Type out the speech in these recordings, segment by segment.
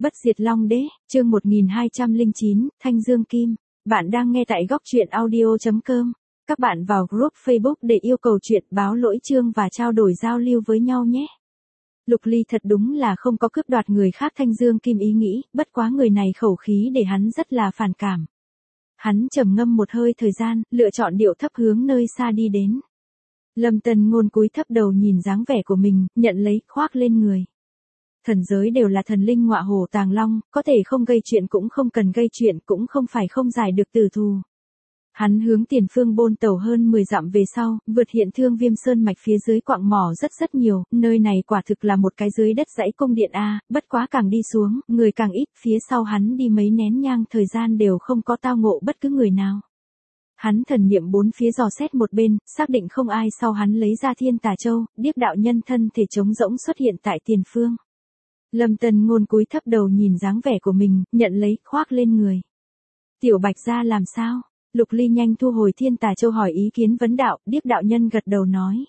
Bất diệt Long Đế, chương 1209, Thanh Dương Kim. Bạn đang nghe tại góc truyện audio.com. Các bạn vào group Facebook để yêu cầu chuyện báo lỗi chương và trao đổi giao lưu với nhau nhé. Lục Ly thật đúng là không có cướp đoạt người khác Thanh Dương Kim ý nghĩ, bất quá người này khẩu khí để hắn rất là phản cảm. Hắn trầm ngâm một hơi thời gian, lựa chọn điệu thấp hướng nơi xa đi đến. Lâm Tân Ngôn cúi thấp đầu nhìn dáng vẻ của mình, nhận lấy, khoác lên người. Thần giới đều là thần linh ngọa hổ tàng long, có thể không gây chuyện cũng không cần gây chuyện, cũng không phải không giải được tử thù. Hắn hướng tiền phương bôn tàu hơn 10 dặm về sau, vượt hiện Thương Viêm Sơn mạch phía dưới quặng mỏ rất nhiều, nơi này quả thực là một cái dưới đất dãy cung điện A, bất quá càng đi xuống, người càng ít, phía sau hắn đi mấy nén nhang thời gian đều không có tao ngộ bất cứ người nào. Hắn thần niệm bốn phía dò xét một bên, xác định không ai sau hắn lấy ra Thiên Tà Châu, Điếc đạo nhân thân thể trống rỗng xuất hiện tại tiền phương. Lâm Tân Ngôn cúi thấp đầu nhìn dáng vẻ của mình, nhận lấy, khoác lên người. Tiểu Bạch gia làm sao? Lục Ly nhanh thu hồi Thiên Tà Châu hỏi ý kiến vấn đạo, Điếc đạo nhân gật đầu nói.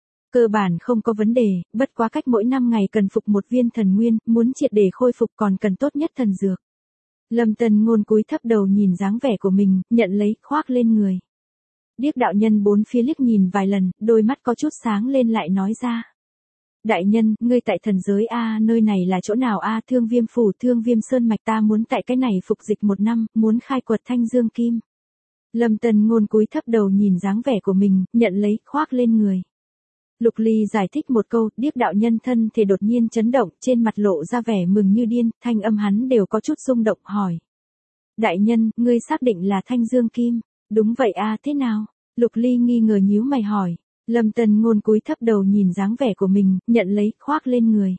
Cơ bản không có vấn đề, bất quá cách mỗi 5 ngày cần phục một viên thần nguyên, muốn triệt để khôi phục còn cần tốt nhất thần dược. Lâm Tân Ngôn cúi thấp đầu nhìn dáng vẻ của mình, nhận lấy, khoác lên người. Điếc đạo nhân bốn phía liếc nhìn vài lần, đôi mắt có chút sáng lên lại nói ra. Đại nhân, ngươi tại thần giới A, nơi này là chỗ nào A? Thương Viêm phủ, Thương Viêm Sơn mạch, ta muốn tại cái này phục dịch 1 năm, muốn khai quật Thanh Dương Kim. Lâm Tân Ngôn cúi thấp đầu nhìn dáng vẻ của mình, nhận lấy, khoác lên người. Lục Ly giải thích một câu, Điếc đạo nhân thân thể đột nhiên chấn động, trên mặt lộ ra vẻ mừng như điên, thanh âm hắn đều có chút rung động, hỏi. Đại nhân, ngươi xác định là Thanh Dương Kim? Đúng vậy A, thế nào? Lục Ly nghi ngờ nhíu mày hỏi. Lâm Tân Ngôn cúi thấp đầu nhìn dáng vẻ của mình, nhận lấy, khoác lên người.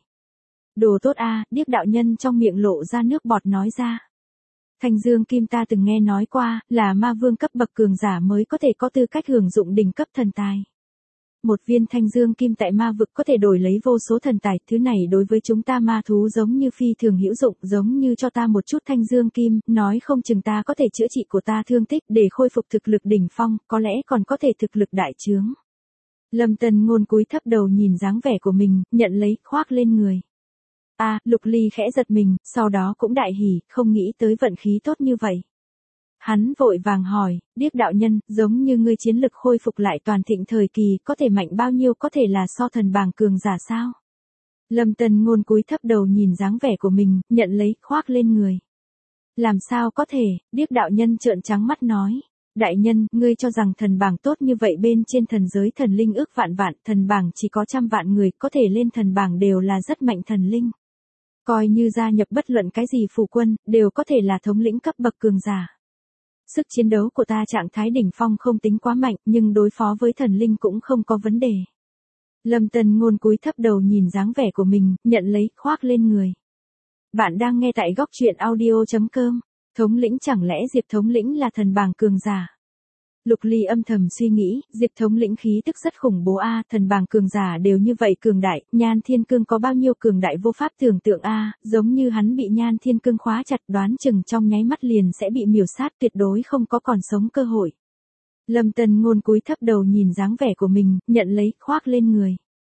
Đồ tốt A, Điếc đạo nhân trong miệng lộ ra nước bọt nói ra. Thanh Dương Kim ta từng nghe nói qua, là ma vương cấp bậc cường giả mới có thể có tư cách hưởng dụng đỉnh cấp thần tài. Một viên Thanh Dương Kim tại ma vực có thể đổi lấy vô số thần tài, thứ này đối với chúng ta ma thú giống như phi thường hữu dụng, giống như cho ta một chút Thanh Dương Kim, nói không chừng ta có thể chữa trị của ta thương tích để khôi phục thực lực đỉnh phong, có lẽ còn có thể thực lực đại trướng. Lâm Tân Ngôn cúi thấp đầu nhìn dáng vẻ của mình, nhận lấy, khoác lên người. Lục Ly khẽ giật mình, sau đó cũng đại hỉ, không nghĩ tới vận khí tốt như vậy. Hắn vội vàng hỏi, Điếc đạo nhân, giống như ngươi chiến lực khôi phục lại toàn thịnh thời kỳ, có thể mạnh bao nhiêu, có thể là so thần bảng cường giả sao? Lâm Tân Ngôn cúi thấp đầu nhìn dáng vẻ của mình, nhận lấy, khoác lên người. Làm sao có thể? Điếc đạo nhân trợn trắng mắt nói. Đại nhân, ngươi cho rằng thần bảng tốt như vậy, bên trên thần giới thần linh ước vạn vạn, thần bảng chỉ có 100 vạn người, có thể lên thần bảng đều là rất mạnh thần linh. Coi như gia nhập bất luận cái gì phủ quân, đều có thể là thống lĩnh cấp bậc cường giả. Sức chiến đấu của ta trạng thái đỉnh phong không tính quá mạnh, nhưng đối phó với thần linh cũng không có vấn đề. Lâm Tân Ngôn cúi thấp đầu nhìn dáng vẻ của mình, nhận lấy, khoác lên người. Bạn đang nghe tại góc truyện audio.com. Thống lĩnh, chẳng lẽ Diệp thống lĩnh là thần bảng cường giả? Lục Ly âm thầm suy nghĩ, Diệp thống lĩnh khí tức rất khủng bố A, thần bảng cường giả đều như vậy cường đại, Nhan Thiên Cương có bao nhiêu cường đại vô pháp tưởng tượng A, giống như hắn bị Nhan Thiên Cương khóa chặt, đoán chừng trong nháy mắt liền sẽ bị miểu sát, tuyệt đối không có còn sống cơ hội. Lâm Tân Ngôn cúi thấp đầu nhìn dáng vẻ của mình, nhận lấy, khoác lên người.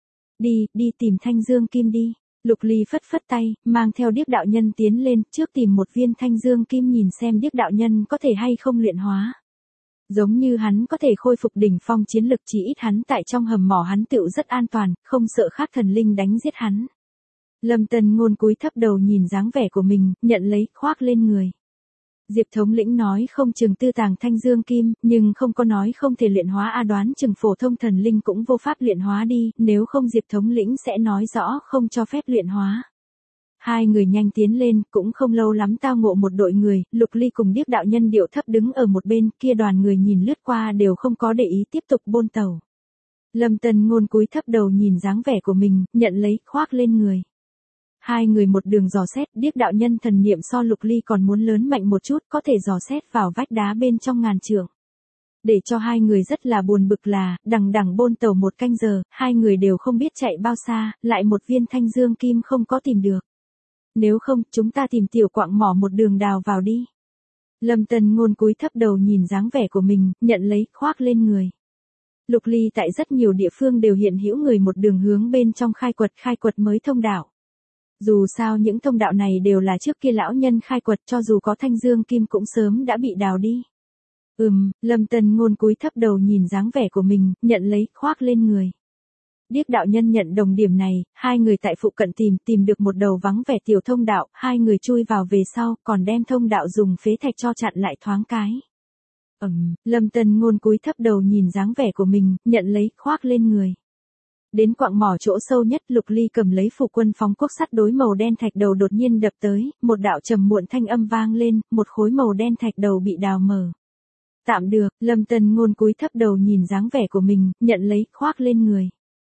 Đi tìm Thanh Dương Kim đi. Lục Ly phất phất tay, mang theo Điếc đạo nhân tiến lên, trước tìm một viên Thanh Dương Kim nhìn xem Điếc đạo nhân có thể hay không luyện hóa. Giống như hắn có thể khôi phục đỉnh phong chiến lực, chỉ ít hắn tại trong hầm mỏ hắn tựu rất an toàn, không sợ khác thần linh đánh giết hắn. Lâm Tân Ngôn cúi thấp đầu nhìn dáng vẻ của mình, nhận lấy, khoác lên người. Diệp thống lĩnh nói không chừng tư tàng Thanh Dương Kim, nhưng không có nói không thể luyện hóa đoán chừng phổ thông thần linh cũng vô pháp luyện hóa đi, nếu không Diệp thống lĩnh sẽ nói rõ không cho phép luyện hóa. Hai người nhanh tiến lên, cũng không lâu lắm tao ngộ một đội người, Lục Ly cùng Điếc đạo nhân điệu thấp đứng ở một bên, kia đoàn người nhìn lướt qua đều không có để ý, tiếp tục bôn tàu. Lâm Tân Ngôn cúi thấp đầu nhìn dáng vẻ của mình, nhận lấy, khoác lên người. Hai người một đường dò xét, Điếc đạo nhân thần niệm so Lục Ly còn muốn lớn mạnh một chút, có thể dò xét vào vách đá bên trong ngàn trượng. Để cho hai người rất là buồn bực là, đằng bôn tàu 1 canh giờ, hai người đều không biết chạy bao xa, lại một viên Thanh Dương Kim không có tìm được. Nếu không, chúng ta tìm tiểu quặng mỏ một đường đào vào đi. Lâm Tân Ngôn cúi thấp đầu nhìn dáng vẻ của mình, nhận lấy, khoác lên người. Lục Ly tại rất nhiều địa phương đều hiện hữu người một đường hướng bên trong khai quật mới thông đạo. Dù sao những thông đạo này đều là trước kia lão nhân khai quật, cho dù có thanh dương kim cũng sớm đã bị đào đi. Lâm Tân Ngôn cúi thấp đầu nhìn dáng vẻ của mình, nhận lấy, khoác lên người. Điếc đạo nhân nhận đồng điểm này, hai người tại phụ cận tìm được một đầu vắng vẻ tiểu thông đạo, hai người chui vào về sau, còn đem thông đạo dùng phế thạch cho chặn lại thoáng cái. Lâm Tân Ngôn cúi thấp đầu nhìn dáng vẻ của mình, nhận lấy, khoác lên người. Đến quặng mỏ chỗ sâu nhất, Lục Ly cầm lấy phủ quân phóng cuốc sắt đối màu đen thạch đầu đột nhiên đập tới, một đạo trầm muộn thanh âm vang lên, một khối màu đen thạch đầu bị đào mở. Tạm được, Lâm Tân Ngôn cúi thấp đầu nhìn dáng vẻ của mình, nhận lấy, khoác lên người.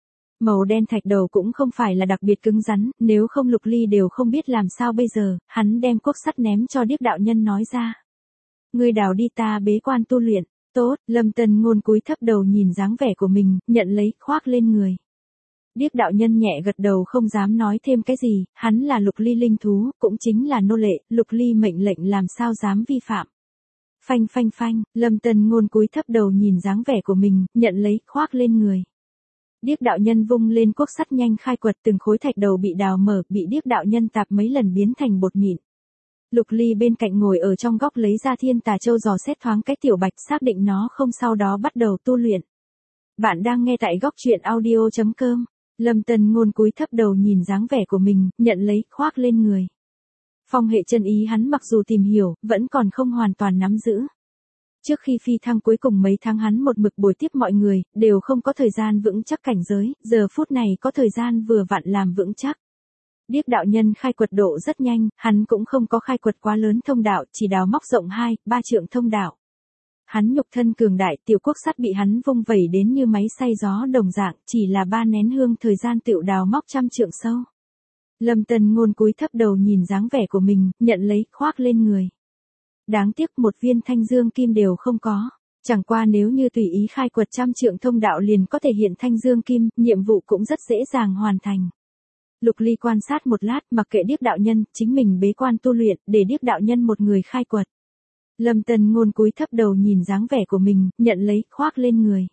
Màu đen thạch đầu cũng không phải là đặc biệt cứng rắn, nếu không Lục Ly đều không biết làm sao bây giờ, hắn đem cuốc sắt ném cho điếc đạo nhân nói ra. Ngươi đào đi, ta bế quan tu luyện. Tốt, Lâm Tân Ngôn cúi thấp đầu nhìn dáng vẻ của mình, nhận lấy, khoác lên người. Điếc đạo nhân nhẹ gật đầu không dám nói thêm cái gì, hắn là Lục Ly linh thú, cũng chính là nô lệ, Lục Ly mệnh lệnh làm sao dám vi phạm. Phanh phanh phanh, Lâm Tân Ngôn cúi thấp đầu nhìn dáng vẻ của mình, nhận lấy, khoác lên người. Điếc đạo nhân vung lên cuốc sắt nhanh khai quật, từng khối thạch đầu bị đào mở, bị điếc đạo nhân tạp mấy lần biến thành bột mịn. Lục Ly bên cạnh ngồi ở trong góc lấy ra Thiên Tà Châu dò xét thoáng cái tiểu bạch, xác định nó không, sau đó bắt đầu tu luyện. Bạn đang nghe tại góc truyện audio.com. Lâm Tân Ngôn cúi thấp đầu nhìn dáng vẻ của mình, nhận lấy, khoác lên người. Phong hệ chân ý hắn mặc dù tìm hiểu, vẫn còn không hoàn toàn nắm giữ. Trước khi phi thăng cuối cùng mấy tháng hắn một mực bồi tiếp mọi người, đều không có thời gian vững chắc cảnh giới, giờ phút này có thời gian vừa vặn làm vững chắc. Điếc đạo nhân khai quật độ rất nhanh, hắn cũng không có khai quật quá lớn thông đạo, chỉ đào móc rộng 2-3 trượng thông đạo. Hắn nhục thân cường đại, tiểu cuốc sắt bị hắn vung vẩy đến như máy xay gió đồng dạng, chỉ là 3 nén hương thời gian tựu đào móc 100 trượng sâu. Lâm Tân Ngôn cúi thấp đầu nhìn dáng vẻ của mình, nhận lấy, khoác lên người. Đáng tiếc một viên thanh dương kim đều không có. Chẳng qua nếu như tùy ý khai quật 100 trượng thông đạo liền có thể hiện thanh dương kim, nhiệm vụ cũng rất dễ dàng hoàn thành. Lục Ly quan sát một lát, mặc kệ điếc đạo nhân, chính mình bế quan tu luyện, để điếc đạo nhân một người khai quật. Lâm Tân Ngôn cúi thấp đầu nhìn dáng vẻ của mình, nhận lấy, khoác lên người.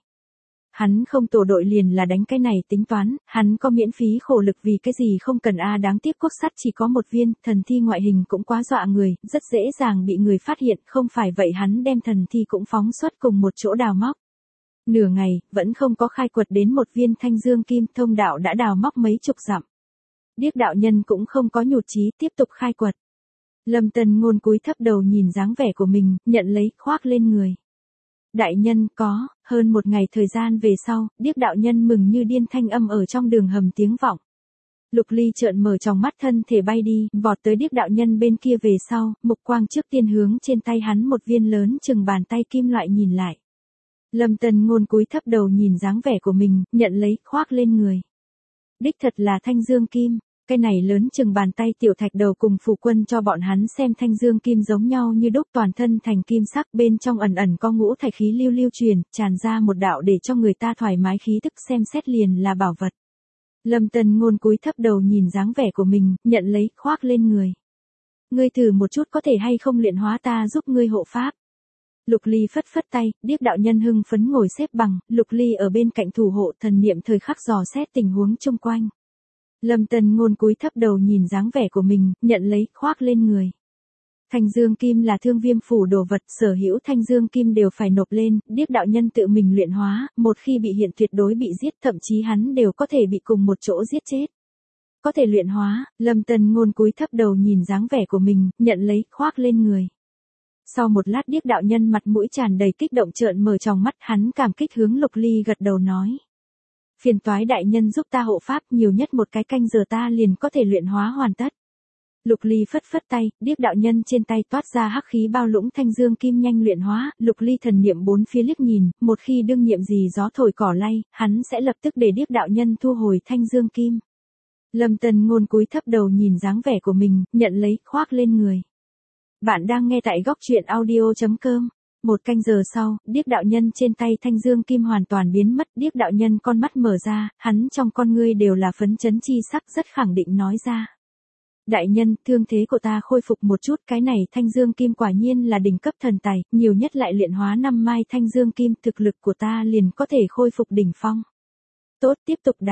Hắn không tổ đội liền là đánh cái này tính toán, hắn có miễn phí khổ lực vì cái gì không cần đáng tiếc cuốc sắt chỉ có một viên, thần thi ngoại hình cũng quá dọa người, rất dễ dàng bị người phát hiện, không phải vậy hắn đem thần thi cũng phóng xuất cùng một chỗ đào móc. Nửa ngày, vẫn không có khai quật đến một viên thanh dương kim, thông đạo đã đào móc mấy chục dặm. Điếc đạo nhân cũng không có nhụt chí, tiếp tục khai quật. Lâm Tân Ngôn cúi thấp đầu nhìn dáng vẻ của mình, nhận lấy, khoác lên người. Đại nhân, có, hơn một ngày thời gian về sau, điếc đạo nhân mừng như điên thanh âm ở trong đường hầm tiếng vọng. Lục Ly trợn mở tròng mắt thân thể bay đi, vọt tới điếc đạo nhân bên kia về sau, mục quang trước tiên hướng trên tay hắn một viên lớn chừng bàn tay kim loại nhìn lại. Lâm Tân Ngôn cúi thấp đầu nhìn dáng vẻ của mình, nhận lấy, khoác lên người. Đích thật là thanh dương kim. Cái này lớn chừng bàn tay tiểu thạch đầu cùng phụ quân cho bọn hắn xem thanh dương kim giống nhau như đúc, toàn thân thành kim sắc, bên trong ẩn ẩn có ngũ thạch khí lưu lưu truyền, tràn ra một đạo để cho người ta thoải mái khí tức, xem xét liền là bảo vật. Lâm Tân Ngôn cúi thấp đầu nhìn dáng vẻ của mình, nhận lấy, khoác lên người. Ngươi thử một chút có thể hay không luyện hóa ta giúp ngươi hộ pháp. Lục Ly phất phất tay, điếc đạo nhân hưng phấn ngồi xếp bằng, Lục Ly ở bên cạnh thủ hộ, thần niệm thời khắc dò xét tình huống chung quanh. Lâm Tân Ngôn cúi thấp đầu nhìn dáng vẻ của mình, nhận lấy, khoác lên người. Thanh dương kim là Thương Viêm phủ đồ vật, sở hữu thanh dương kim đều phải nộp lên, điếc đạo nhân tự mình luyện hóa, một khi bị hiện tuyệt đối bị giết, thậm chí hắn đều có thể bị cùng một chỗ giết chết. Có thể luyện hóa, Lâm Tân Ngôn cúi thấp đầu nhìn dáng vẻ của mình, nhận lấy, khoác lên người. Sau một lát điếc đạo nhân mặt mũi tràn đầy kích động trợn mở tròng mắt, hắn cảm kích hướng Lục Ly gật đầu nói. Phiền toái đại nhân giúp ta hộ pháp, nhiều nhất một cái canh giờ ta liền có thể luyện hóa hoàn tất. Lục Ly phất phất tay, điếc đạo nhân trên tay toát ra hắc khí bao lũng thanh dương kim nhanh luyện hóa, Lục Ly thần niệm bốn phía liếc nhìn, một khi đương nhiệm gì gió thổi cỏ lay, hắn sẽ lập tức để điếc đạo nhân thu hồi thanh dương kim. Lâm Tân Ngôn cúi thấp đầu nhìn dáng vẻ của mình, nhận lấy, khoác lên người. Bạn đang nghe tại góc truyện audio.com. Một canh giờ sau, điếc đạo nhân trên tay thanh dương kim hoàn toàn biến mất, điếc đạo nhân con mắt mở ra, hắn trong con ngươi đều là phấn chấn chi sắc, rất khẳng định nói ra. Đại nhân, thương thế của ta khôi phục một chút, cái này thanh dương kim quả nhiên là đỉnh cấp thần tài, nhiều nhất lại luyện hóa 5 mai thanh dương kim, thực lực của ta liền có thể khôi phục đỉnh phong. Tốt, tiếp tục đào.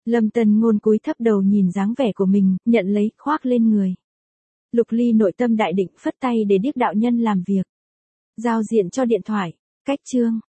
Lâm Tân Ngôn cúi thấp đầu nhìn dáng vẻ của mình, nhận lấy, khoác lên người. Lục Ly nội tâm đại định phất tay để Điếc đạo nhân làm việc. Giao diện cho điện thoại. Cách chương.